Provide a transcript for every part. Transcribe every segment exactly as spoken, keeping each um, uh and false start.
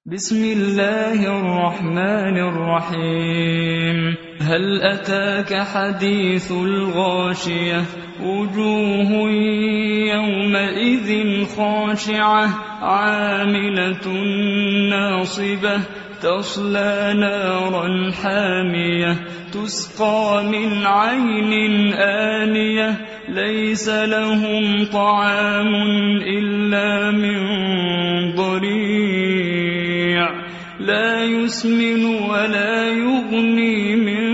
بسم الله الرحمن الرحيم هل أتاك حديث الغاشية وجوه يومئذ خاشعة عاملة ناصبة تصلى نارا حامية تسقى من عين آنية ليس لهم طعام إلا من ضريع لا يسمن ولا يغني من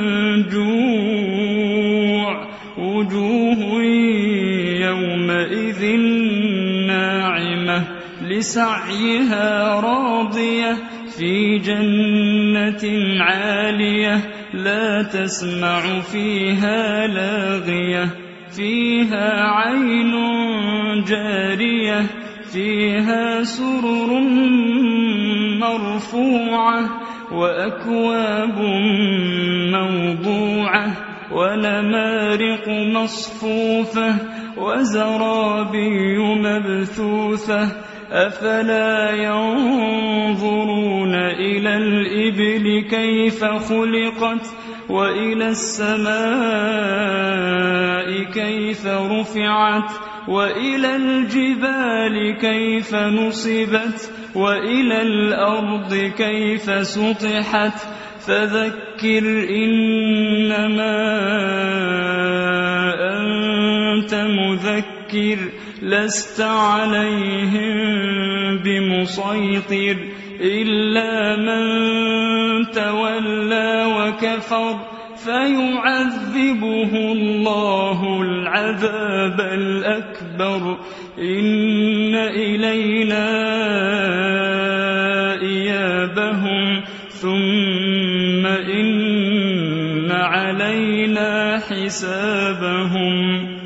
جوع وجوه يومئذ ناعمة لسعيها راضية في جنة عالية لا تسمع فيها لاغية فيها عين جارية فيها سرر مرفوعة وأكواب موضوعة ونمارق مصفوفة وزرابي مبثوثة أفلا ينظرون إلى الإبل كيف خلقت وإلى السماء كيف رفعت وإلى الجبال كيف نصبت وإلى الأرض كيف سطحت فذكر إنما أنت مذكر لست عليهم بمسيطر إلا من تولى وكفر فيعذبه الله العذاب الأكبر إن إلينا إيابهم ثم إن علينا حسابهم.